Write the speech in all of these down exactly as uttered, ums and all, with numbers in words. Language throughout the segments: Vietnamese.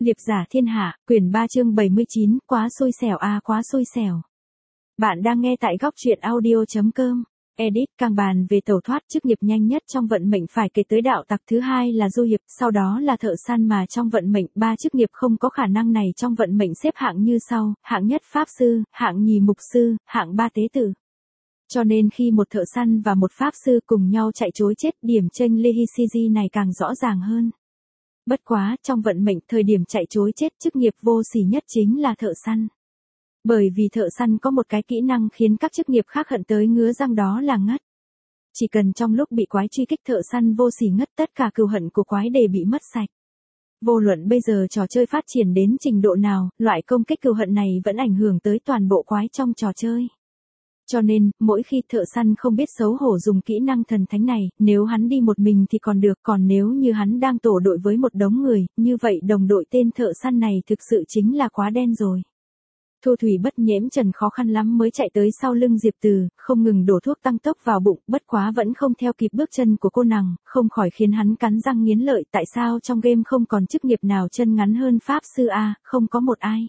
Liệp giả thiên hạ, quyển ba chương bảy mươi chín, quá xui xẻo a à, quá xui xẻo. Bạn đang nghe tại góc truyện audio.com. Edit càng bàn về tẩu thoát chức nghiệp nhanh nhất trong vận mệnh phải kể tới đạo tặc, thứ hai là du hiệp, sau đó là thợ săn, mà trong vận mệnh ba chức nghiệp không có khả năng này trong vận mệnh xếp hạng như sau: hạng nhất pháp sư, hạng nhì mục sư, hạng ba tế tử. Cho nên khi một thợ săn và một pháp sư cùng nhau chạy trối chết, điểm chênh Lehisiji này càng rõ ràng hơn. Bất quá, trong vận mệnh, thời điểm chạy trối chết, chức nghiệp vô sỉ nhất chính là thợ săn. Bởi vì thợ săn có một cái kỹ năng khiến các chức nghiệp khác hận tới ngứa răng, đó là ngất. Chỉ cần trong lúc bị quái truy kích, thợ săn vô sỉ ngất, tất cả cừu hận của quái đều bị mất sạch. Vô luận bây giờ trò chơi phát triển đến trình độ nào, loại công kích cừu hận này vẫn ảnh hưởng tới toàn bộ quái trong trò chơi. Cho nên, mỗi khi thợ săn không biết xấu hổ dùng kỹ năng thần thánh này, nếu hắn đi một mình thì còn được, còn nếu như hắn đang tổ đội với một đống người, như vậy đồng đội tên thợ săn này thực sự chính là quá đen rồi. Thu Thủy Bất Nhiễm Trần khó khăn lắm mới chạy tới sau lưng Diệp Từ, không ngừng đổ thuốc tăng tốc vào bụng, bất quá vẫn không theo kịp bước chân của cô nàng, không khỏi khiến hắn cắn răng nghiến lợi. Tại sao trong game không còn chức nghiệp nào chân ngắn hơn pháp sư a? Không có một ai.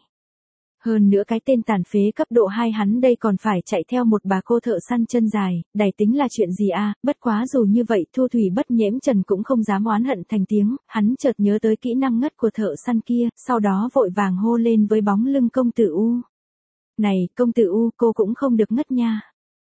Hơn nữa cái tên tàn phế cấp độ hai hắn đây còn phải chạy theo một bà cô thợ săn chân dài, đày tính là chuyện gì a? Bất quá dù như vậy, Thu Thủy Bất Nhiễm Trần cũng không dám oán hận thành tiếng, hắn chợt nhớ tới kỹ năng ngất của thợ săn kia, sau đó vội vàng hô lên với bóng lưng công tử U. Này, công tử U, cô cũng không được ngất nha.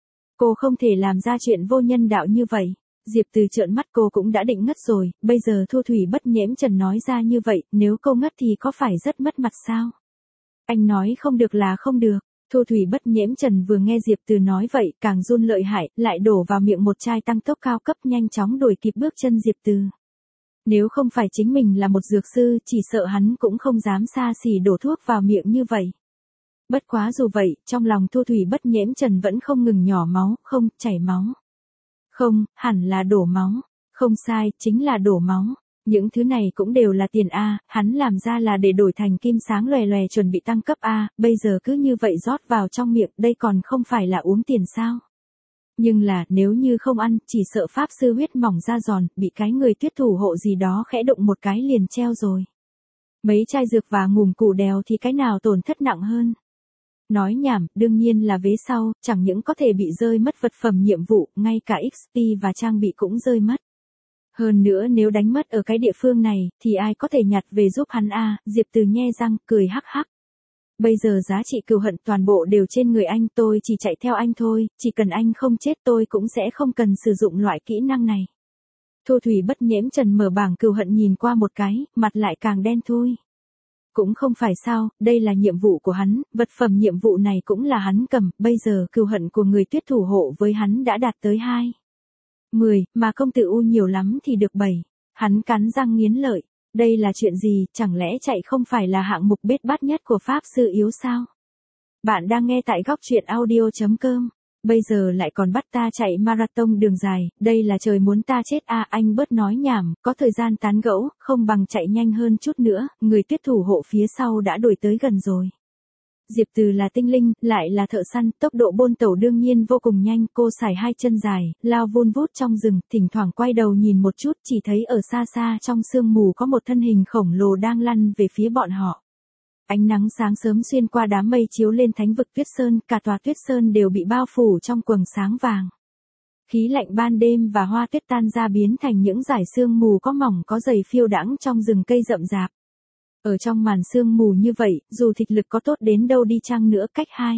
Cô không thể làm ra chuyện vô nhân đạo như vậy. Diệp Từ trợn mắt, cô cũng đã định ngất rồi, bây giờ Thu Thủy Bất Nhiễm Trần nói ra như vậy, nếu cô ngất thì có phải rất mất mặt sao? Anh nói không được là không được. Thu Thủy Bất Nhiễm Trần vừa nghe Diệp Từ nói vậy, càng run lợi hại, lại đổ vào miệng một chai tăng tốc cao cấp, nhanh chóng đuổi kịp bước chân Diệp Từ. Nếu không phải chính mình là một dược sư, chỉ sợ hắn cũng không dám xa xỉ đổ thuốc vào miệng như vậy. Bất quá dù vậy, trong lòng Thu Thủy Bất Nhiễm Trần vẫn không ngừng nhỏ máu, không, chảy máu. Không, hẳn là đổ máu. Không sai, chính là đổ máu. Những thứ này cũng đều là tiền A, hắn làm ra là để đổi thành kim sáng lòe lòe chuẩn bị tăng cấp A, bây giờ cứ như vậy rót vào trong miệng, đây còn không phải là uống tiền sao? Nhưng là, nếu như không ăn, chỉ sợ pháp sư huyết mỏng da giòn, bị cái người tuyết thủ hộ gì đó khẽ đụng một cái liền treo rồi. Mấy chai dược và ngùm củ đèo thì cái nào tổn thất nặng hơn? Nói nhảm, đương nhiên là vế sau, chẳng những có thể bị rơi mất vật phẩm nhiệm vụ, ngay cả ích pê và trang bị cũng rơi mất. Hơn nữa nếu đánh mất ở cái địa phương này, thì ai có thể nhặt về giúp hắn a? Diệp Từ nhe răng, cười hắc hắc. Bây giờ giá trị cừu hận toàn bộ đều trên người anh, tôi chỉ chạy theo anh thôi, chỉ cần anh không chết tôi cũng sẽ không cần sử dụng loại kỹ năng này. Thu Thủy Bất Nhiễm Trần mở bảng cừu hận nhìn qua một cái, mặt lại càng đen thui. Cũng không phải sao, đây là nhiệm vụ của hắn, vật phẩm nhiệm vụ này cũng là hắn cầm, bây giờ cừu hận của người tuyết thủ hộ với hắn đã đạt tới hai. mười, mà công tử U nhiều lắm thì được bảy. Hắn cắn răng nghiến lợi. Đây là chuyện gì, chẳng lẽ chạy không phải là hạng mục bết bát nhất của pháp sư yếu sao? Bạn đang nghe tại góc truyện audio.com. Bây giờ lại còn bắt ta chạy marathon đường dài, đây là trời muốn ta chết à? Anh bớt nói nhảm, có thời gian tán gẫu, không bằng chạy nhanh hơn chút nữa, người tuyết thủ hộ phía sau đã đuổi tới gần rồi. Diệp Từ là tinh linh, lại là thợ săn, tốc độ bôn tẩu đương nhiên vô cùng nhanh, cô sải hai chân dài, lao vun vút trong rừng, thỉnh thoảng quay đầu nhìn một chút, chỉ thấy ở xa xa trong sương mù có một thân hình khổng lồ đang lăn về phía bọn họ. Ánh nắng sáng sớm xuyên qua đám mây chiếu lên thánh vực Tuyết Sơn, cả tòa Tuyết Sơn đều bị bao phủ trong quầng sáng vàng. Khí lạnh ban đêm và hoa tuyết tan ra biến thành những dải sương mù có mỏng có dày phiêu đãng trong rừng cây rậm rạp. Ở trong màn sương mù như vậy, dù thực lực có tốt đến đâu đi chăng nữa, cách hai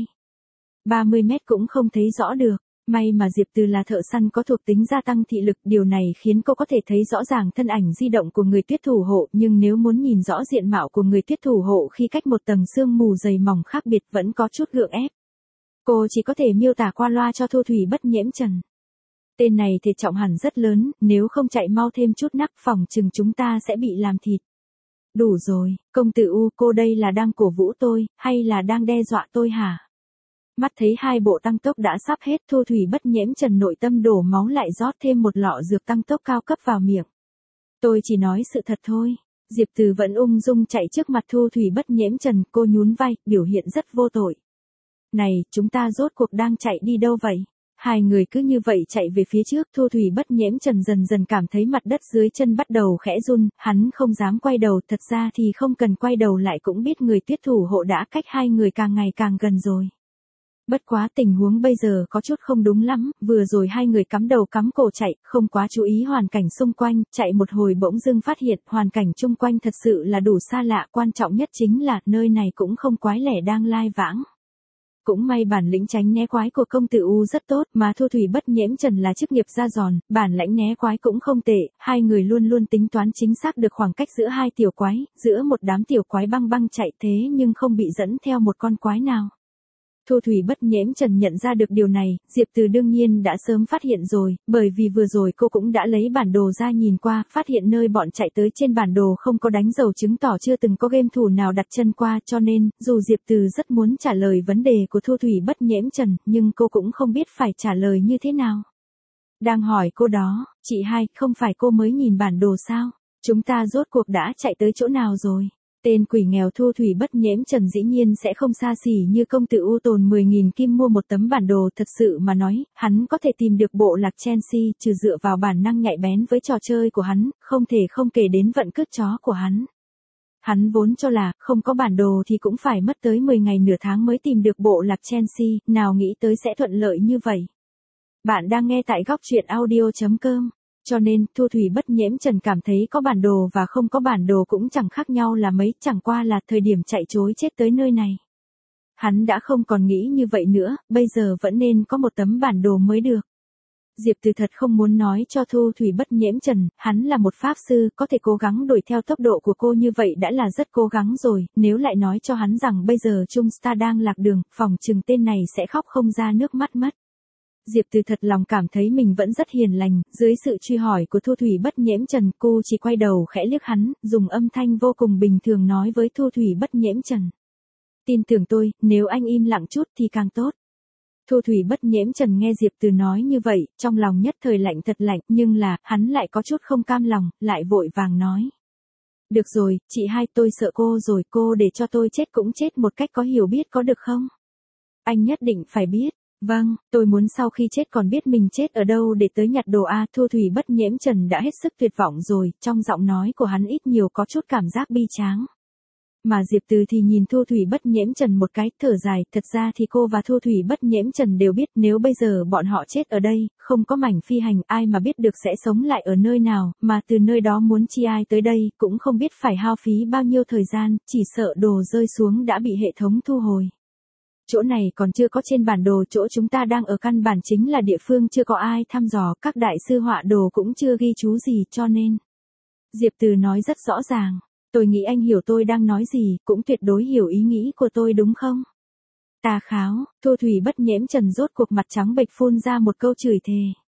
ba mươi mét cũng không thấy rõ được. May mà Diệp Từ là thợ săn có thuộc tính gia tăng thị lực, điều này khiến cô có thể thấy rõ ràng thân ảnh di động của người tuyết thủ hộ, nhưng nếu muốn nhìn rõ diện mạo của người tuyết thủ hộ khi cách một tầng sương mù dày mỏng khác biệt vẫn có chút gượng ép. Cô chỉ có thể miêu tả qua loa cho Thu Thủy Bất Nhiễm Trần. Tên này thể trọng hẳn rất lớn, nếu không chạy mau thêm chút nắc phòng chừng chúng ta sẽ bị làm thịt. Đủ rồi, công tử U, cô đây là đang cổ vũ tôi, hay là đang đe dọa tôi hả? Mắt thấy hai bộ tăng tốc đã sắp hết, Thu Thủy Bất Nhiễm Trần nội tâm đổ máu lại rót thêm một lọ dược tăng tốc cao cấp vào miệng. Tôi chỉ nói sự thật thôi. Diệp Từ vẫn ung dung chạy trước mặt Thu Thủy Bất Nhiễm Trần, cô nhún vai, biểu hiện rất vô tội. Này, chúng ta rốt cuộc đang chạy đi đâu vậy? Hai người cứ như vậy chạy về phía trước, Thu Thủy Bất Nhiễm Trần dần dần cảm thấy mặt đất dưới chân bắt đầu khẽ run, hắn không dám quay đầu, thật ra thì không cần quay đầu lại cũng biết người tuyết thủ hộ đã cách hai người càng ngày càng gần rồi. Bất quá tình huống bây giờ có chút không đúng lắm, vừa rồi hai người cắm đầu cắm cổ chạy, không quá chú ý hoàn cảnh xung quanh, chạy một hồi bỗng dưng phát hiện hoàn cảnh chung quanh thật sự là đủ xa lạ, quan trọng nhất chính là nơi này cũng không quái lẻ đang lai vãng. Cũng may bản lĩnh tránh né quái của công tử U rất tốt, mà Thu Thủy Bất Nhiễm Trần là chức nghiệp da giòn, bản lãnh né quái cũng không tệ, hai người luôn luôn tính toán chính xác được khoảng cách giữa hai tiểu quái, giữa một đám tiểu quái băng băng chạy thế nhưng không bị dẫn theo một con quái nào. Thu Thủy Bất Nhiễm Trần nhận ra được điều này, Diệp Từ đương nhiên đã sớm phát hiện rồi, bởi vì vừa rồi cô cũng đã lấy bản đồ ra nhìn qua, phát hiện nơi bọn chạy tới trên bản đồ không có đánh dấu chứng tỏ chưa từng có game thủ nào đặt chân qua, cho nên, dù Diệp Từ rất muốn trả lời vấn đề của Thu Thủy Bất Nhiễm Trần, nhưng cô cũng không biết phải trả lời như thế nào. Đang hỏi cô đó, chị hai, không phải cô mới nhìn bản đồ sao? Chúng ta rốt cuộc đã chạy tới chỗ nào rồi? Tên quỷ nghèo Thu Thủy Bất Nhiễm Trần dĩ nhiên sẽ không xa xỉ như công tử U tồn mười nghìn kim mua một tấm bản đồ, thật sự mà nói, hắn có thể tìm được bộ lạc Chelsea, trừ dựa vào bản năng nhạy bén với trò chơi của hắn, không thể không kể đến vận cướp chó của hắn. Hắn vốn cho là, không có bản đồ thì cũng phải mất tới mười ngày nửa tháng mới tìm được bộ lạc Chelsea, nào nghĩ tới sẽ thuận lợi như vậy. Bạn đang nghe tại góc truyện audio chấm com. Cho nên, Thu Thủy Bất Nhiễm Trần cảm thấy có bản đồ và không có bản đồ cũng chẳng khác nhau là mấy, chẳng qua là thời điểm chạy trối chết tới nơi này. Hắn đã không còn nghĩ như vậy nữa, bây giờ vẫn nên có một tấm bản đồ mới được. Diệp Từ thật không muốn nói cho Thu Thủy Bất Nhiễm Trần, hắn là một pháp sư, có thể cố gắng đuổi theo tốc độ của cô như vậy đã là rất cố gắng rồi, nếu lại nói cho hắn rằng bây giờ Trung Star đang lạc đường, phòng chừng tên này sẽ khóc không ra nước mắt mất. Diệp Từ thật lòng cảm thấy mình vẫn rất hiền lành, dưới sự truy hỏi của Thu Thủy Bất Nhiễm Trần, cô chỉ quay đầu khẽ liếc hắn, dùng âm thanh vô cùng bình thường nói với Thu Thủy Bất Nhiễm Trần. Tin tưởng tôi, nếu anh im lặng chút thì càng tốt. Thu Thủy Bất Nhiễm Trần nghe Diệp Từ nói như vậy, trong lòng nhất thời lạnh thật lạnh, nhưng là, hắn lại có chút không cam lòng, lại vội vàng nói. Được rồi, chị hai, tôi sợ cô rồi, cô để cho tôi chết cũng chết một cách có hiểu biết có được không? Anh nhất định phải biết. Vâng, tôi muốn sau khi chết còn biết mình chết ở đâu để tới nhặt đồ a. Thu Thủy Bất Nhiễm Trần đã hết sức tuyệt vọng rồi, trong giọng nói của hắn ít nhiều có chút cảm giác bi tráng. Mà Diệp Từ thì nhìn Thu Thủy Bất Nhiễm Trần một cái, thở dài, thật ra thì cô và Thu Thủy Bất Nhiễm Trần đều biết nếu bây giờ bọn họ chết ở đây, không có mảnh phi hành, ai mà biết được sẽ sống lại ở nơi nào, mà từ nơi đó muốn chi ai tới đây, cũng không biết phải hao phí bao nhiêu thời gian, chỉ sợ đồ rơi xuống đã bị hệ thống thu hồi. Chỗ này còn chưa có trên bản đồ, chỗ chúng ta đang ở căn bản chính là địa phương chưa có ai thăm dò, các đại sư họa đồ cũng chưa ghi chú gì, cho nên. Diệp Từ nói rất rõ ràng, tôi nghĩ anh hiểu tôi đang nói gì, cũng tuyệt đối hiểu ý nghĩ của tôi đúng không? Tà kháo, Thu Thủy Bất Nhiễm Trần rốt cuộc mặt trắng bệch phun ra một câu chửi thề.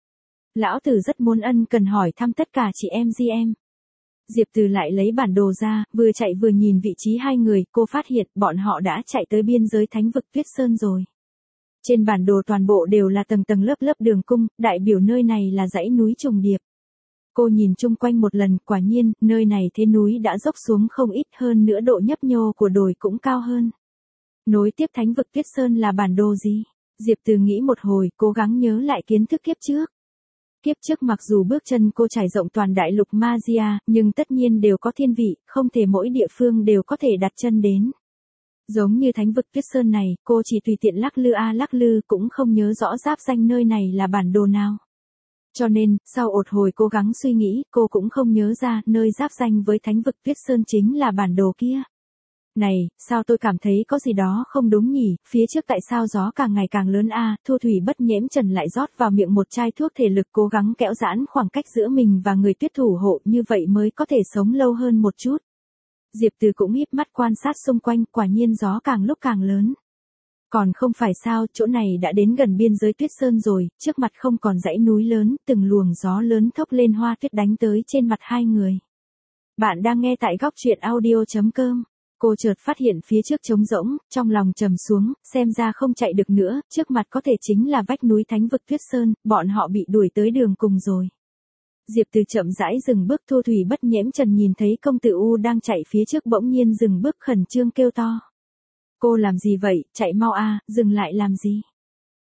Lão tử rất muốn ân cần hỏi thăm tất cả chị em di em. Diệp Từ lại lấy bản đồ ra, vừa chạy vừa nhìn vị trí hai người, cô phát hiện bọn họ đã chạy tới biên giới thánh vực Tuyết Sơn rồi. Trên bản đồ toàn bộ đều là tầng tầng lớp lớp đường cung, đại biểu nơi này là dãy núi trùng điệp. Cô nhìn chung quanh một lần, quả nhiên, nơi này thế núi đã dốc xuống không ít, hơn nữa độ nhấp nhô của đồi cũng cao hơn. Nối tiếp thánh vực Tuyết Sơn là bản đồ gì? Diệp Từ nghĩ một hồi, cố gắng nhớ lại kiến thức kiếp trước. Kiếp trước mặc dù bước chân cô trải rộng toàn đại lục Magia, nhưng tất nhiên đều có thiên vị, không thể mỗi địa phương đều có thể đặt chân đến. Giống như thánh vực Tuyết Sơn này, cô chỉ tùy tiện lắc lư a lắc lư, cũng không nhớ rõ giáp danh nơi này là bản đồ nào. Cho nên, sau một hồi cố gắng suy nghĩ, cô cũng không nhớ ra nơi giáp danh với thánh vực Tuyết Sơn chính là bản đồ kia. Này, sao tôi cảm thấy có gì đó không đúng nhỉ, phía trước tại sao gió càng ngày càng lớn a? À, Thu Thủy Bất Nhiễm Trần lại rót vào miệng một chai thuốc thể lực, cố gắng kéo giãn khoảng cách giữa mình và người tuyết thủ hộ, như vậy mới có thể sống lâu hơn một chút. Diệp Từ cũng híp mắt quan sát xung quanh, quả nhiên gió càng lúc càng lớn. Còn không phải sao, chỗ này đã đến gần biên giới Tuyết Sơn rồi, trước mặt không còn dãy núi lớn, từng luồng gió lớn thốc lên hoa tuyết đánh tới trên mặt hai người. Bạn đang nghe tại góc truyện audio chấm com. Cô chợt phát hiện phía trước trống rỗng, trong lòng trầm xuống, xem ra không chạy được nữa, trước mặt có thể chính là vách núi thánh vực Tuyết Sơn, bọn họ bị đuổi tới đường cùng rồi. Diệp Từ chậm rãi dừng bước, Thu Thủy Bất Nhiễm Trần nhìn thấy công tử U đang chạy phía trước bỗng nhiên dừng bước, khẩn trương kêu to. Cô làm gì vậy, chạy mau a, dừng lại làm gì?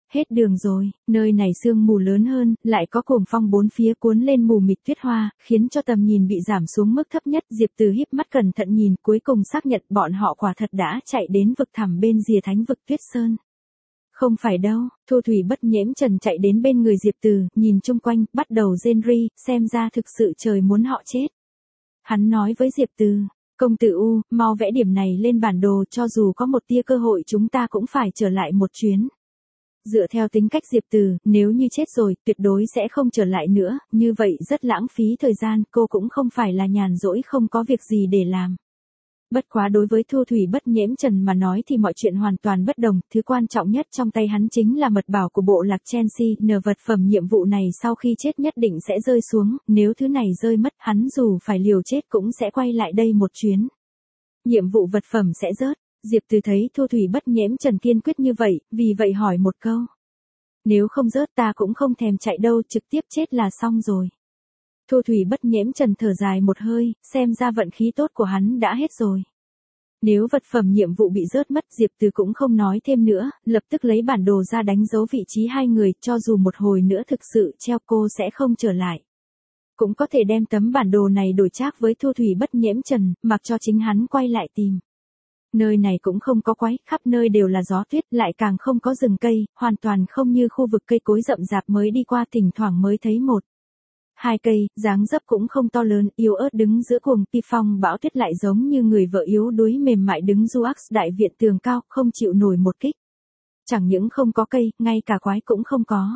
Hết đường rồi, nơi này sương mù lớn hơn, lại có cuồng phong bốn phía cuốn lên mù mịt tuyết hoa, khiến cho tầm nhìn bị giảm xuống mức thấp nhất. Diệp Từ híp mắt cẩn thận nhìn, cuối cùng xác nhận bọn họ quả thật đã chạy đến vực thẳm bên rìa thánh vực Tuyết Sơn. Không phải đâu, Thu Thủy Bất Nhiễm Trần chạy đến bên người Diệp Từ, nhìn chung quanh, bắt đầu rên ri, xem ra thực sự trời muốn họ chết. Hắn nói với Diệp Từ, công tử U, mau vẽ điểm này lên bản đồ, cho dù có một tia cơ hội chúng ta cũng phải trở lại một chuyến. Dựa theo tính cách Diệp Từ, nếu như chết rồi, tuyệt đối sẽ không trở lại nữa, như vậy rất lãng phí thời gian, cô cũng không phải là nhàn rỗi không có việc gì để làm. Bất quá đối với Thu Thủy Bất Nhiễm Trần mà nói thì mọi chuyện hoàn toàn bất đồng, thứ quan trọng nhất trong tay hắn chính là mật bảo của bộ lạc Chelsea, nờ vật phẩm nhiệm vụ này sau khi chết nhất định sẽ rơi xuống, nếu thứ này rơi mất, hắn dù phải liều chết cũng sẽ quay lại đây một chuyến. Nhiệm vụ vật phẩm sẽ rớt. Diệp Từ thấy Thu Thủy Bất Nhiễm Trần kiên quyết như vậy, vì vậy hỏi một câu. Nếu không rớt ta cũng không thèm chạy đâu, trực tiếp chết là xong rồi. Thu Thủy Bất Nhiễm Trần thở dài một hơi, xem ra vận khí tốt của hắn đã hết rồi. Nếu vật phẩm nhiệm vụ bị rớt mất, Diệp Từ cũng không nói thêm nữa, lập tức lấy bản đồ ra đánh dấu vị trí hai người, cho dù một hồi nữa thực sự treo cô sẽ không trở lại. Cũng có thể đem tấm bản đồ này đổi trác với Thu Thủy Bất Nhiễm Trần, mặc cho chính hắn quay lại tìm. Nơi này cũng không có quái, khắp nơi đều là gió tuyết, lại càng không có rừng cây, hoàn toàn không như khu vực cây cối rậm rạp mới đi qua, thỉnh thoảng mới thấy một. Hai cây, dáng dấp cũng không to lớn, yếu ớt đứng giữa cuồng pi phong bão tuyết, lại giống như người vợ yếu đuối mềm mại đứng du ác đại viện tường cao, không chịu nổi một kích. Chẳng những không có cây, ngay cả quái cũng không có.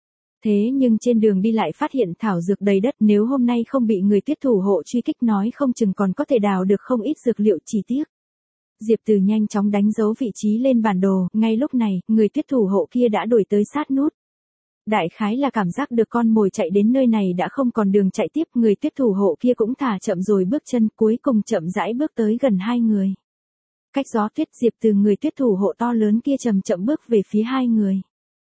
Thế nhưng trên đường đi lại phát hiện thảo dược đầy đất, nếu hôm nay không bị người tuyết thủ hộ truy kích nói không chừng còn có thể đào được không ít dược liệu, chỉ tiếc. Diệp Từ nhanh chóng đánh dấu vị trí lên bản đồ, ngay lúc này, người tuyết thủ hộ kia đã đuổi tới sát nút. Đại khái là cảm giác được con mồi chạy đến nơi này đã không còn đường chạy tiếp, người tuyết thủ hộ kia cũng thả chậm rồi bước chân, cuối cùng chậm rãi bước tới gần hai người. Cách gió tuyết, Diệp Từ người tuyết thủ hộ to lớn kia chậm chậm bước về phía hai người.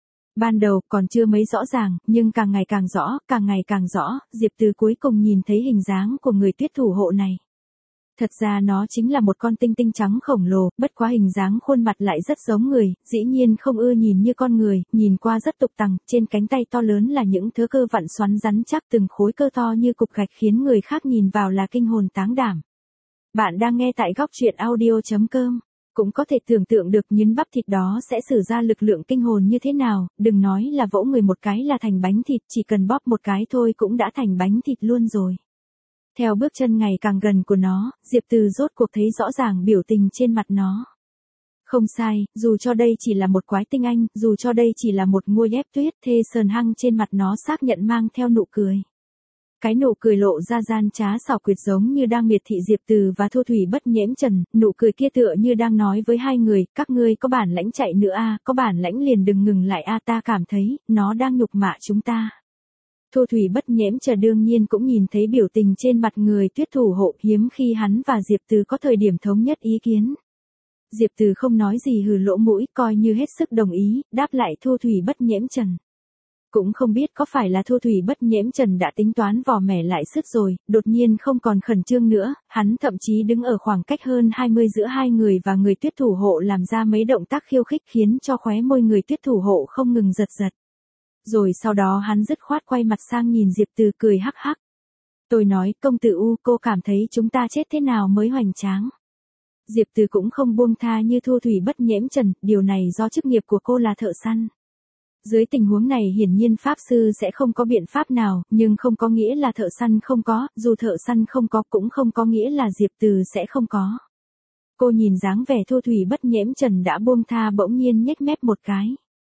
Ban đầu còn chưa mấy rõ ràng, nhưng càng ngày càng rõ, càng ngày càng rõ, Diệp Từ cuối cùng nhìn thấy hình dáng của người tuyết thủ hộ này. Thật ra nó chính là một con tinh tinh trắng khổng lồ, bất quá hình dáng khuôn mặt lại rất giống người, dĩ nhiên không ưa nhìn như con người, nhìn qua rất tục tằng, trên cánh tay to lớn là những thớ cơ vặn xoắn rắn chắc, từng khối cơ to như cục gạch khiến người khác nhìn vào là kinh hồn táng đảm. Bạn đang nghe tại góc truyện audio chấm com. Cũng có thể tưởng tượng được nhấn bắp thịt đó sẽ sử ra lực lượng kinh hồn như thế nào, đừng nói là vỗ người một cái là thành bánh thịt, chỉ cần bóp một cái thôi cũng đã thành bánh thịt luôn rồi. Theo bước chân ngày càng gần của nó, Diệp Từ rốt cuộc thấy rõ ràng biểu tình trên mặt nó. Không sai, dù cho đây chỉ là một quái tinh anh, dù cho đây chỉ là một ngôi ép tuyết, thê sờn hăng trên mặt nó xác nhận mang theo nụ cười. Cái nụ cười lộ ra gian trá xảo quyệt giống như đang miệt thị Diệp Từ và Thu Thủy Bất Nhiễm Trần, nụ cười kia tựa như đang nói với hai người, các ngươi có bản lãnh chạy nữa a, có bản lãnh liền đừng ngừng lại a, ta cảm thấy, nó đang nhục mạ chúng ta. Thu Thủy Bất Nhiễm Trần đương nhiên cũng nhìn thấy biểu tình trên mặt người tuyết thủ hộ, hiếm khi hắn và Diệp Từ có thời điểm thống nhất ý kiến. Diệp Từ không nói gì hừ lỗ mũi, coi như hết sức đồng ý, đáp lại Thu Thủy Bất Nhiễm Trần. Cũng không biết có phải là Thu Thủy Bất Nhiễm Trần đã tính toán vò mẻ lại sức rồi, đột nhiên không còn khẩn trương nữa, hắn thậm chí đứng ở khoảng cách hơn hai mươi giữa hai người và người tuyết thủ hộ làm ra mấy động tác khiêu khích khiến cho khóe môi người tuyết thủ hộ không ngừng giật giật. Rồi sau đó hắn dứt khoát quay mặt sang nhìn Diệp Từ cười hắc hắc. Tôi nói, công tử U, cô cảm thấy chúng ta chết thế nào mới hoành tráng. Diệp Từ cũng không buông tha như Thu Thủy Bất Nhiễm Trần, điều này do chức nghiệp của cô là thợ săn. Dưới tình huống này hiển nhiên pháp sư sẽ không có biện pháp nào, nhưng không có nghĩa là thợ săn không có, dù thợ săn không có cũng không có nghĩa là Diệp Từ sẽ không có. Cô nhìn dáng vẻ Thu Thủy Bất Nhiễm Trần đã buông tha bỗng nhiên nhếch mép một cái.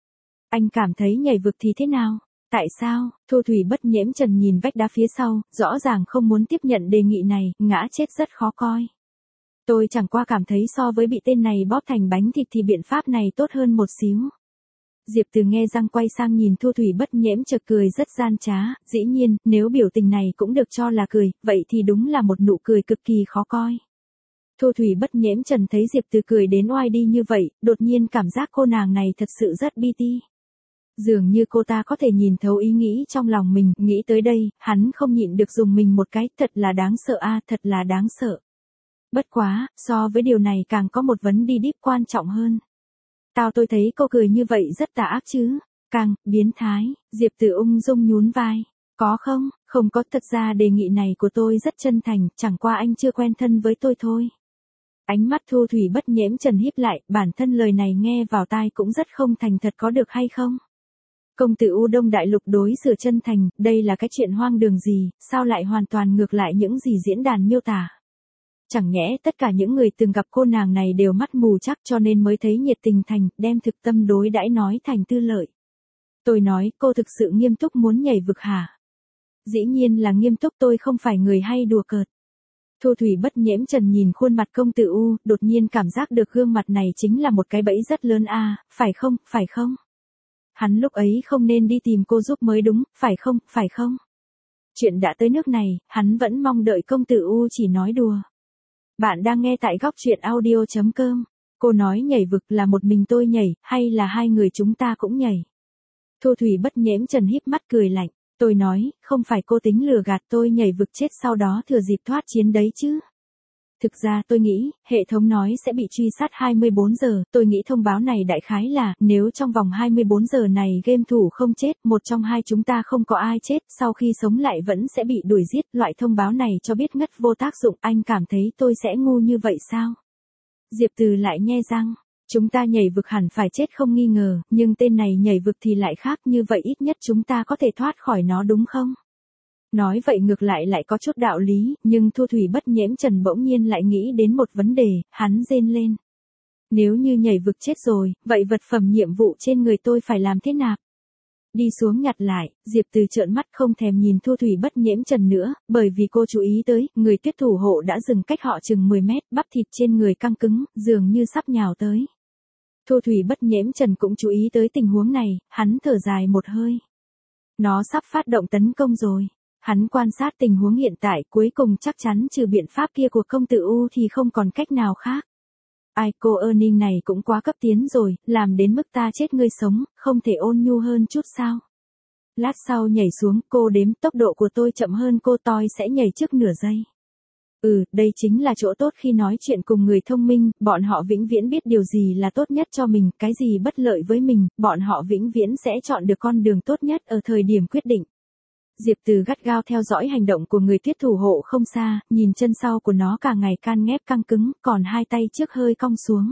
Anh cảm thấy nhảy vực thì thế nào? Tại sao? Thu Thủy Bất Nhiễm Trần nhìn vách đá phía sau, rõ ràng không muốn tiếp nhận đề nghị này, ngã chết rất khó coi. Tôi chẳng qua cảm thấy so với bị tên này bóp thành bánh thịt thì biện pháp này tốt hơn một xíu. Diệp Từ nghe răng quay sang nhìn Thu Thủy Bất Nhiễm chợt cười rất gian trá, dĩ nhiên, nếu biểu tình này cũng được cho là cười, vậy thì đúng là một nụ cười cực kỳ khó coi. Thu Thủy Bất Nhiễm Trần thấy Diệp Từ cười đến oai đi như vậy, đột nhiên cảm giác cô nàng này thật sự rất bi ti. Dường như cô ta có thể nhìn thấu ý nghĩ trong lòng mình, nghĩ tới đây, hắn không nhịn được dùng mình một cái, thật là đáng sợ a, thật là đáng sợ. Bất quá, so với điều này càng có một vấn đề deep quan trọng hơn. Tao tôi thấy cô cười như vậy rất tà ác chứ. Càng, biến thái, Diệp Từ ung dung nhún vai. Có không, không có, thật ra đề nghị này của tôi rất chân thành, chẳng qua anh chưa quen thân với tôi thôi. Ánh mắt Thu Thủy Bất Nhiễm Trần híp lại, bản thân lời này nghe vào tai cũng rất không thành thật, có được hay không? Công tử U Đông Đại Lục đối xử chân thành, đây là cái chuyện hoang đường gì, sao lại hoàn toàn ngược lại những gì diễn đàn miêu tả? Chẳng nhẽ tất cả những người từng gặp cô nàng này đều mắt mù chắc cho nên mới thấy nhiệt tình thành, đem thực tâm đối đãi nói thành tư lợi. Tôi nói, cô thực sự nghiêm túc muốn nhảy vực hả? Dĩ nhiên là nghiêm túc, tôi không phải người hay đùa cợt. Thu Thủy Bất Nhiễm Trần nhìn khuôn mặt công tử U, đột nhiên cảm giác được gương mặt này chính là một cái bẫy rất lớn a, à, phải không, phải không? Hắn lúc ấy không nên đi tìm cô giúp mới đúng, phải không, phải không? Chuyện đã tới nước này, hắn vẫn mong đợi công tử U chỉ nói đùa. Bạn đang nghe tại góc truyện audio chấm com. Cô nói nhảy vực là một mình tôi nhảy, hay là hai người chúng ta cũng nhảy? Thu Thủy Bất Nhiễm Trần híp mắt cười lạnh. Tôi nói, không phải cô tính lừa gạt tôi nhảy vực chết sau đó thừa dịp thoát chiến đấy chứ. Thực ra tôi nghĩ, hệ thống nói sẽ bị truy sát hai mươi bốn giờ, tôi nghĩ thông báo này đại khái là, nếu trong vòng hai mươi bốn giờ này game thủ không chết, một trong hai chúng ta không có ai chết, sau khi sống lại vẫn sẽ bị đuổi giết, loại thông báo này cho biết ngất vô tác dụng, anh cảm thấy tôi sẽ ngu như vậy sao? Diệp Từ lại nhe răng. Chúng ta nhảy vực hẳn phải chết không nghi ngờ, nhưng tên này nhảy vực thì lại khác, như vậy ít nhất chúng ta có thể thoát khỏi nó đúng không? Nói vậy ngược lại lại có chút đạo lý, nhưng Thu Thủy Bất Nhiễm Trần bỗng nhiên lại nghĩ đến một vấn đề, hắn rên lên. Nếu như nhảy vực chết rồi, vậy vật phẩm nhiệm vụ trên người tôi phải làm thế nào? Đi xuống nhặt lại, Diệp Từ trợn mắt không thèm nhìn Thu Thủy Bất Nhiễm Trần nữa, bởi vì cô chú ý tới, người tuyết thủ hộ đã dừng cách họ chừng mười mét, bắp thịt trên người căng cứng, dường như sắp nhào tới. Thu Thủy Bất Nhiễm Trần cũng chú ý tới tình huống này, hắn thở dài một hơi. Nó sắp phát động tấn công rồi. Hắn quan sát tình huống hiện tại, cuối cùng chắc chắn trừ biện pháp kia của công tử U thì không còn cách nào khác. Ai, cô Earning này cũng quá cấp tiến rồi, làm đến mức ta chết ngươi sống, không thể ôn nhu hơn chút sao? Lát sau nhảy xuống, cô đếm tốc độ của tôi chậm hơn cô, tôi sẽ nhảy trước nửa giây. Ừ, đây chính là chỗ tốt khi nói chuyện cùng người thông minh, bọn họ vĩnh viễn biết điều gì là tốt nhất cho mình, cái gì bất lợi với mình, bọn họ vĩnh viễn sẽ chọn được con đường tốt nhất ở thời điểm quyết định. Diệp Từ gắt gao theo dõi hành động của người tuyết thủ hộ không xa, nhìn chân sau của nó càng ngày can ngép căng cứng, còn hai tay trước hơi cong xuống.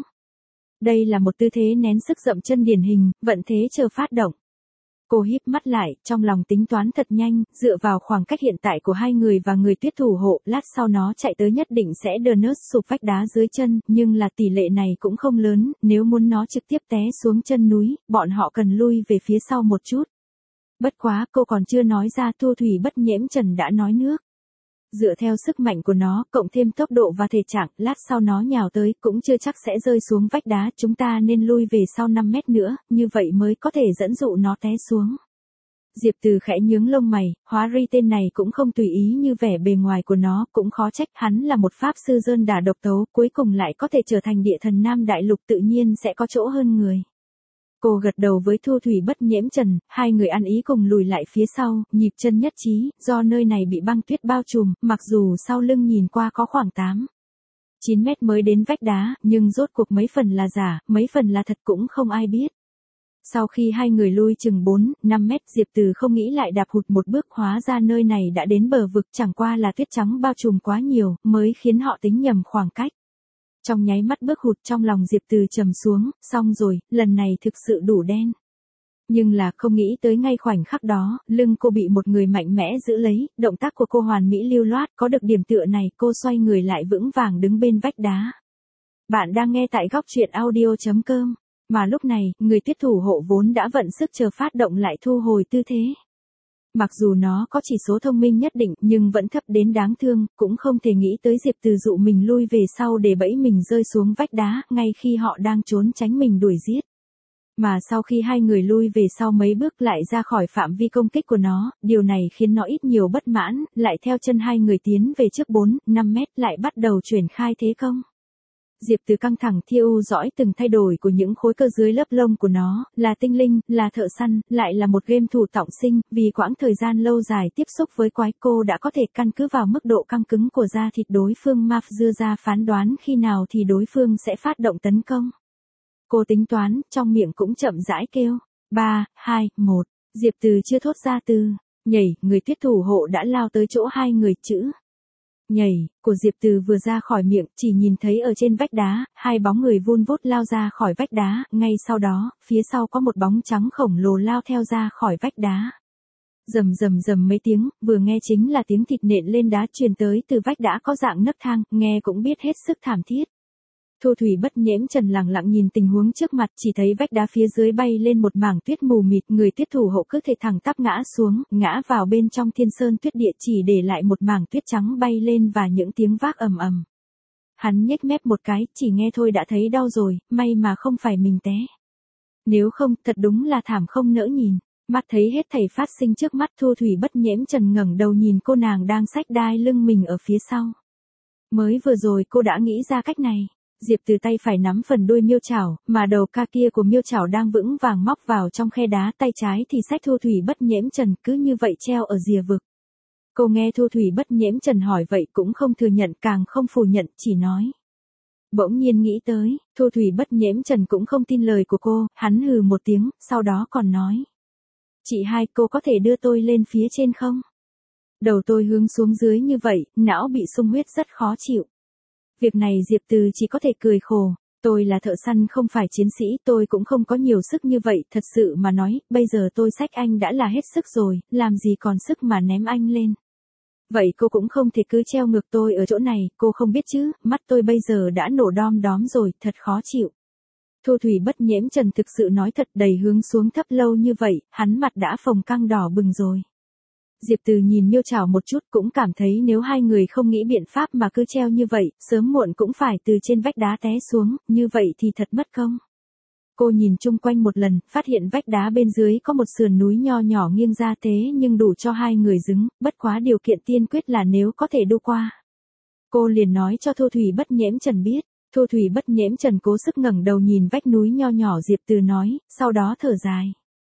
Đây là một tư thế nén sức dậm chân điển hình, vận thế chờ phát động. Cô híp mắt lại, trong lòng tính toán thật nhanh, dựa vào khoảng cách hiện tại của hai người và người tuyết thủ hộ, lát sau nó chạy tới nhất định sẽ đờ nớt sụp vách đá dưới chân, nhưng là tỷ lệ này cũng không lớn, nếu muốn nó trực tiếp té xuống chân núi, bọn họ cần lui về phía sau một chút. Bất quá, cô còn chưa nói ra, Thu Thủy Bất Nhiễm Trần đã nói nước. Dựa theo sức mạnh của nó, cộng thêm tốc độ và thể trạng, lát sau nó nhào tới, cũng chưa chắc sẽ rơi xuống vách đá, chúng ta nên lui về sau năm mét nữa, như vậy mới có thể dẫn dụ nó té xuống. Diệp Từ khẽ nhướng lông mày, hóa ra tên này cũng không tùy ý như vẻ bề ngoài của nó, cũng khó trách, hắn là một pháp sư dơn đả độc tấu, cuối cùng lại có thể trở thành địa thần Nam Đại Lục, tự nhiên sẽ có chỗ hơn người. Cô gật đầu với Thu Thủy Bất Nhiễm Trần, hai người ăn ý cùng lùi lại phía sau, nhịp chân nhất trí, do nơi này bị băng tuyết bao trùm, mặc dù sau lưng nhìn qua có khoảng tám, chín mét mới đến vách đá, nhưng rốt cuộc mấy phần là giả, mấy phần là thật cũng không ai biết. Sau khi hai người lui chừng bốn, năm mét, Diệp Từ không nghĩ lại đạp hụt một bước, hóa ra nơi này đã đến bờ vực, chẳng qua là tuyết trắng bao trùm quá nhiều, mới khiến họ tính nhầm khoảng cách. Trong nháy mắt bước hụt, trong lòng Diệp Từ trầm xuống, xong rồi, lần này thực sự đủ đen. Nhưng là không nghĩ tới ngay khoảnh khắc đó, lưng cô bị một người mạnh mẽ giữ lấy, động tác của cô hoàn mỹ lưu loát, có được điểm tựa này, cô xoay người lại vững vàng đứng bên vách đá. Bạn đang nghe tại góc truyện audio chấm com, mà lúc này, người tuyết thủ hộ vốn đã vận sức chờ phát động lại thu hồi tư thế. Mặc dù nó có chỉ số thông minh nhất định nhưng vẫn thấp đến đáng thương, cũng không thể nghĩ tới Diệp Từ dụ mình lui về sau để bẫy mình rơi xuống vách đá, ngay khi họ đang trốn tránh mình đuổi giết. Mà sau khi hai người lui về sau mấy bước lại ra khỏi phạm vi công kích của nó, điều này khiến nó ít nhiều bất mãn, lại theo chân hai người tiến về trước bốn, năm mét lại bắt đầu triển khai thế công. Diệp Từ căng thẳng thiêu dõi từng thay đổi của những khối cơ dưới lớp lông của nó, là tinh linh, là thợ săn, lại là một game thủ trọng sinh, vì quãng thời gian lâu dài tiếp xúc với quái, cô đã có thể căn cứ vào mức độ căng cứng của da thịt đối phương mà đưa ra phán đoán khi nào thì đối phương sẽ phát động tấn công. Cô tính toán, trong miệng cũng chậm rãi kêu, ba, hai, một. Diệp Từ chưa thốt ra từ nhảy, người tuyết thủ hộ đã lao tới chỗ hai người chữ nhảy của Diệp Từ vừa ra khỏi miệng, chỉ nhìn thấy ở trên vách đá, hai bóng người vun vút lao ra khỏi vách đá, ngay sau đó, phía sau có một bóng trắng khổng lồ lao theo ra khỏi vách đá. Rầm rầm rầm mấy tiếng, vừa nghe chính là tiếng thịt nện lên đá truyền tới từ vách đá có dạng nấc thang, nghe cũng biết hết sức thảm thiết. Thu Thủy Bất Nhiễm Trần lặng lặng nhìn tình huống trước mặt, chỉ thấy vách đá phía dưới bay lên một mảng tuyết mù mịt, người tuyết thủ hộ cứ thể thẳng tắp ngã xuống, ngã vào bên trong thiên sơn tuyết địa, chỉ để lại một mảng tuyết trắng bay lên và những tiếng vác ầm ầm. Hắn nhếch mép một cái, chỉ nghe thôi đã thấy đau rồi, may mà không phải mình té. Nếu không, thật đúng là thảm không nỡ nhìn. Mắt thấy hết thảy phát sinh trước mắt, Thu Thủy Bất Nhiễm Trần ngẩng đầu nhìn cô nàng đang xách đai lưng mình ở phía sau. Mới vừa rồi cô đã nghĩ ra cách này. Diệp Từ tay phải nắm phần đuôi miêu chảo, mà đầu ca kia của miêu chảo đang vững vàng móc vào trong khe đá, tay trái thì xách Thu Thủy Bất Nhiễm Trần, cứ như vậy treo ở rìa vực. Cô nghe Thu Thủy Bất Nhiễm Trần hỏi vậy cũng không thừa nhận càng không phủ nhận, chỉ nói. Bỗng nhiên nghĩ tới, Thu Thủy Bất Nhiễm Trần cũng không tin lời của cô, hắn hừ một tiếng, sau đó còn nói. Chị hai, cô có thể đưa tôi lên phía trên không? Đầu tôi hướng xuống dưới như vậy, não bị sung huyết rất khó chịu. Việc này Diệp Từ chỉ có thể cười khổ. Tôi là thợ săn không phải chiến sĩ, tôi cũng không có nhiều sức như vậy, thật sự mà nói, bây giờ tôi xách anh đã là hết sức rồi, làm gì còn sức mà ném anh lên. Vậy cô cũng không thể cứ treo ngược tôi ở chỗ này, cô không biết chứ, mắt tôi bây giờ đã nổ đom đóm rồi, thật khó chịu. Thu Thủy Bất Nhiễm Trần thực sự nói thật, đầy hướng xuống thấp lâu như vậy, hắn mặt đã phồng căng đỏ bừng rồi. Diệp Từ nhìn miêu chảo một chút, cũng cảm thấy nếu hai người không nghĩ biện pháp mà cứ treo như vậy, sớm muộn cũng phải từ trên vách đá té xuống, như vậy thì thật mất công. Cô nhìn chung quanh một lần, phát hiện vách đá bên dưới có một sườn núi nho nhỏ nghiêng ra thế nhưng đủ cho hai người đứng, bất quá điều kiện tiên quyết là nếu có thể đu qua. Cô liền nói cho Thu Thủy Bất Nhiễm Trần biết. Thu Thủy Bất Nhiễm Trần cố sức ngẩng đầu nhìn vách núi nho nhỏ, Diệp Từ nói, sau đó thở dài.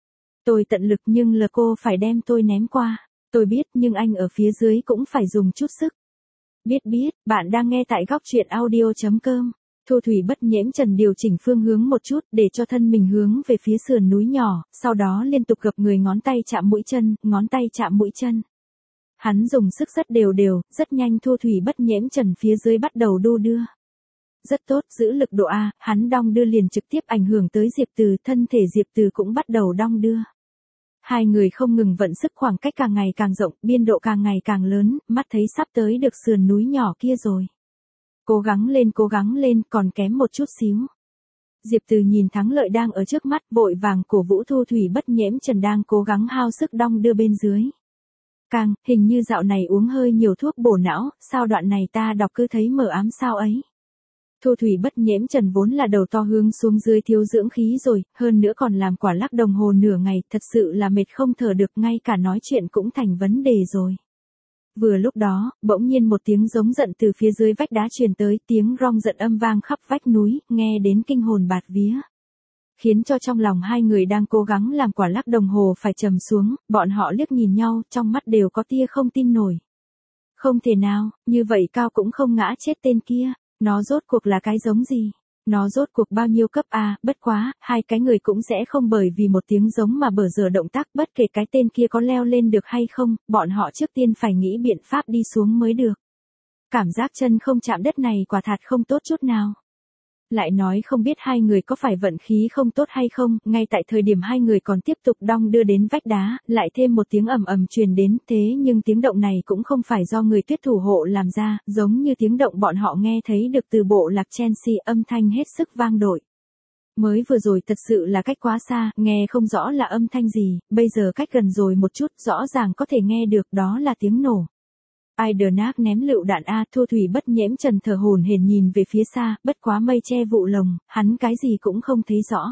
Tôi tận lực nhưng là cô phải đem tôi ném qua. Tôi biết nhưng anh ở phía dưới cũng phải dùng chút sức. Biết biết, bạn đang nghe tại góc truyện audio chấm com. Thu Thủy Bất Nhiễm Trần điều chỉnh phương hướng một chút để cho thân mình hướng về phía sườn núi nhỏ, sau đó liên tục gập người, ngón tay chạm mũi chân, ngón tay chạm mũi chân. Hắn dùng sức rất đều đều, rất nhanh Thu Thủy Bất Nhiễm Trần phía dưới bắt đầu đu đưa. Rất tốt, giữ lực độ A, hắn đong đưa liền trực tiếp ảnh hưởng tới Diệp Từ, thân thể Diệp Từ cũng bắt đầu đong đưa. Hai người không ngừng vận sức, khoảng cách càng ngày càng rộng, biên độ càng ngày càng lớn, mắt thấy sắp tới được sườn núi nhỏ kia rồi. Cố gắng lên, cố gắng lên, còn kém một chút xíu. Diệp Từ nhìn thắng lợi đang ở trước mắt, vội vàng cổ vũ Thu Thủy Bất Nhiễm Trần đang cố gắng hao sức đong đưa bên dưới. Càng, hình như dạo này uống hơi nhiều thuốc bổ não, sao đoạn này ta đọc cứ thấy mờ ám sao ấy. Thu Thủy Bất Nhiễm Trần vốn là đầu to hướng xuống dưới thiếu dưỡng khí rồi, hơn nữa còn làm quả lắc đồng hồ nửa ngày, thật sự là mệt không thở được, ngay cả nói chuyện cũng thành vấn đề rồi. Vừa lúc đó, bỗng nhiên một tiếng giống giận từ phía dưới vách đá truyền tới, tiếng rong giận âm vang khắp vách núi, nghe đến kinh hồn bạt vía. Khiến cho trong lòng hai người đang cố gắng làm quả lắc đồng hồ phải trầm xuống, bọn họ liếc nhìn nhau, trong mắt đều có tia không tin nổi. Không thể nào, như vậy cao cũng không ngã chết tên kia. Nó rốt cuộc là cái giống gì? Nó rốt cuộc bao nhiêu cấp A, bất quá, hai cái người cũng sẽ không bởi vì một tiếng giống mà bở giờ động tác, bất kể cái tên kia có leo lên được hay không, bọn họ trước tiên phải nghĩ biện pháp đi xuống mới được. Cảm giác chân không chạm đất này quả thật không tốt chút nào. Lại nói không biết hai người có phải vận khí không tốt hay không, ngay tại thời điểm hai người còn tiếp tục đong đưa đến vách đá, lại thêm một tiếng ầm ầm truyền đến, thế nhưng tiếng động này cũng không phải do người tuyết thủ hộ làm ra, giống như tiếng động bọn họ nghe thấy được từ bộ lạc Chelsea, âm thanh hết sức vang dội. Mới vừa rồi thật sự là cách quá xa, nghe không rõ là âm thanh gì, bây giờ cách gần rồi một chút, rõ ràng có thể nghe được, đó là tiếng nổ. Aidernak ném lựu đạn A. Thu Thủy Bất Nhiễm Trần thở hổn hển nhìn về phía xa, bất quá mây che vụ lồng, hắn cái gì cũng không thấy rõ.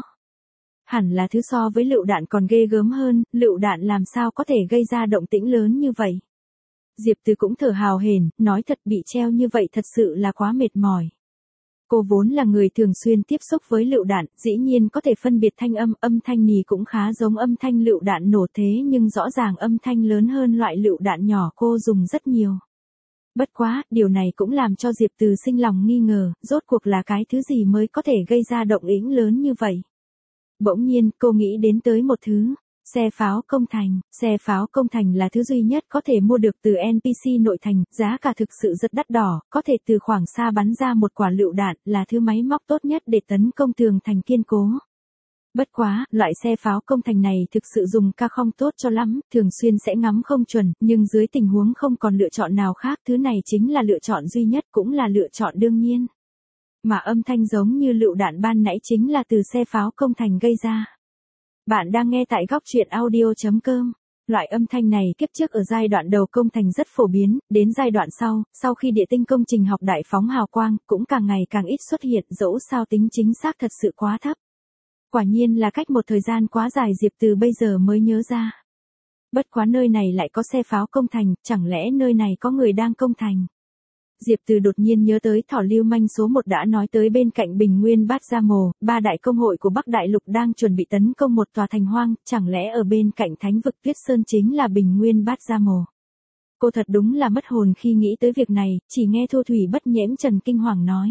Hẳn là thứ so với lựu đạn còn ghê gớm hơn, lựu đạn làm sao có thể gây ra động tĩnh lớn như vậy. Diệp Từ cũng thở hào hển, nói thật bị treo như vậy thật sự là quá mệt mỏi. Cô vốn là người thường xuyên tiếp xúc với lựu đạn, dĩ nhiên có thể phân biệt thanh âm, âm thanh nì cũng khá giống âm thanh lựu đạn nổ, thế nhưng rõ ràng âm thanh lớn hơn loại lựu đạn nhỏ cô dùng rất nhiều. Bất quá, điều này cũng làm cho Diệp Từ sinh lòng nghi ngờ, rốt cuộc là cái thứ gì mới có thể gây ra động tĩnh lớn như vậy. Bỗng nhiên, cô nghĩ đến tới một thứ. Xe pháo công thành. Xe pháo công thành là thứ duy nhất có thể mua được từ en pê xê nội thành, giá cả thực sự rất đắt đỏ, có thể từ khoảng xa bắn ra một quả lựu đạn, là thứ máy móc tốt nhất để tấn công tường thành kiên cố. Bất quá, loại xe pháo công thành này thực sự dùng ca không tốt cho lắm, thường xuyên sẽ ngắm không chuẩn, nhưng dưới tình huống không còn lựa chọn nào khác, thứ này chính là lựa chọn duy nhất, cũng là lựa chọn đương nhiên. Mà âm thanh giống như lựu đạn ban nãy chính là từ xe pháo công thành gây ra. Bạn đang nghe tại góc truyện audio chấm com. Loại âm thanh này kiếp trước ở giai đoạn đầu công thành rất phổ biến, đến giai đoạn sau, sau khi địa tinh công trình học đại phóng hào quang, cũng càng ngày càng ít xuất hiện, dẫu sao tính chính xác thật sự quá thấp. Quả nhiên là cách một thời gian quá dài Diệp Từ bây giờ mới nhớ ra. Bất quá nơi này lại có xe pháo công thành, chẳng lẽ nơi này có người đang công thành? Diệp Từ đột nhiên nhớ tới Thỏ Lưu Manh số một đã nói tới bên cạnh Bình Nguyên Bát Gia Mồ, ba đại công hội của Bắc Đại Lục đang chuẩn bị tấn công một tòa thành hoang, chẳng lẽ ở bên cạnh thánh vực Tuyết Sơn chính là Bình Nguyên Bát Gia Mồ? Cô thật đúng là mất hồn khi nghĩ tới việc này, chỉ nghe Thu Thủy Bất Nhiễm Trần kinh hoàng nói.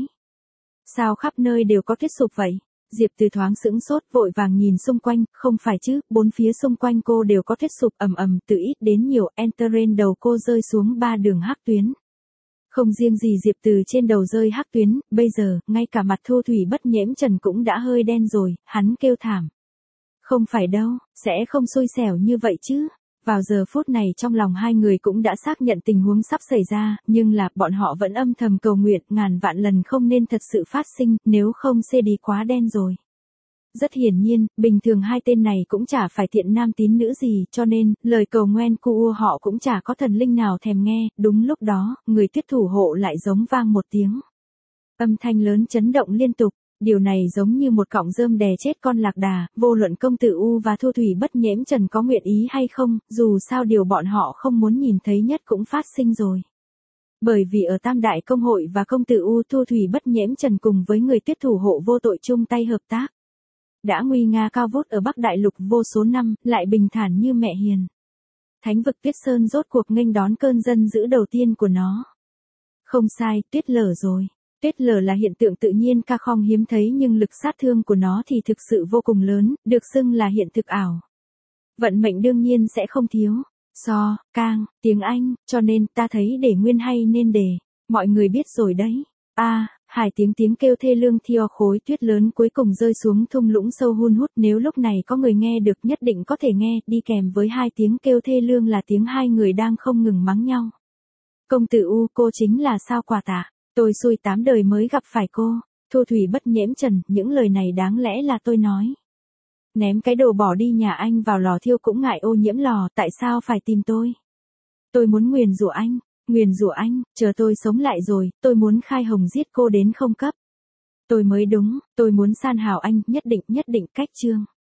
Sao khắp nơi đều có tuyết sụp vậy? Diệp Từ thoáng sững sốt, vội vàng nhìn xung quanh, không phải chứ, bốn phía xung quanh cô đều có tuyết sụp ầm ầm, từ ít đến nhiều, Enteren đầu cô rơi xuống ba đường hắc tuyến. Không riêng gì Diệp Từ trên đầu rơi hắc tuyến, bây giờ, ngay cả mặt Thu Thủy Bất Nhiễm Trần cũng đã hơi đen rồi, hắn kêu thảm. Không phải đâu, sẽ không xui xẻo như vậy chứ. Vào giờ phút này trong lòng hai người cũng đã xác nhận tình huống sắp xảy ra, nhưng là, bọn họ vẫn âm thầm cầu nguyện, ngàn vạn lần không nên thật sự phát sinh, nếu không sẽ đi quá đen rồi. Rất hiển nhiên, bình thường hai tên này cũng chả phải thiện nam tín nữ gì, cho nên, lời cầu ngoen cu họ cũng chả có thần linh nào thèm nghe, đúng lúc đó, người tuyết thủ hộ lại giống vang một tiếng. Âm thanh lớn chấn động liên tục, điều này giống như một cọng rơm đè chết con lạc đà, vô luận công tử U và Thu Thủy Bất Nhiễm Trần có nguyện ý hay không, dù sao điều bọn họ không muốn nhìn thấy nhất cũng phát sinh rồi. Bởi vì ở Tam Đại Công hội và công tử U Thu Thủy Bất Nhiễm Trần cùng với người tuyết thủ hộ vô tội chung tay hợp tác. Đã nguy nga cao vút ở Bắc Đại Lục vô số năm, lại bình thản như mẹ hiền. Thánh vực Tuyết Sơn rốt cuộc nghênh đón cơn dân dữ đầu tiên của nó. Không sai, tuyết lở rồi. Tuyết lở là hiện tượng tự nhiên ca không hiếm thấy nhưng lực sát thương của nó thì thực sự vô cùng lớn, được xưng là hiện thực ảo. Vận mệnh đương nhiên sẽ không thiếu. So, cang, tiếng Anh, cho nên ta thấy để nguyên hay nên để. Mọi người biết rồi đấy. A, à, hai tiếng tiếng kêu thê lương theo khối tuyết lớn cuối cùng rơi xuống thung lũng sâu hun hút, nếu lúc này có người nghe được nhất định có thể nghe, đi kèm với hai tiếng kêu thê lương là tiếng hai người đang không ngừng mắng nhau. Công tử U, cô chính là sao quả tạ, tôi xui tám đời mới gặp phải cô. Thu Thủy Bất Nhiễm Trần, những lời này đáng lẽ là tôi nói. Ném cái đồ bỏ đi nhà anh vào lò thiêu cũng ngại ô nhiễm lò, tại sao phải tìm tôi? Tôi muốn nguyền rủa anh. Nguyền rủa anh, chờ tôi sống lại rồi, tôi muốn khai hồng giết cô đến không cấp. Tôi mới đúng, tôi muốn san hào anh, nhất định, nhất định, cách chương.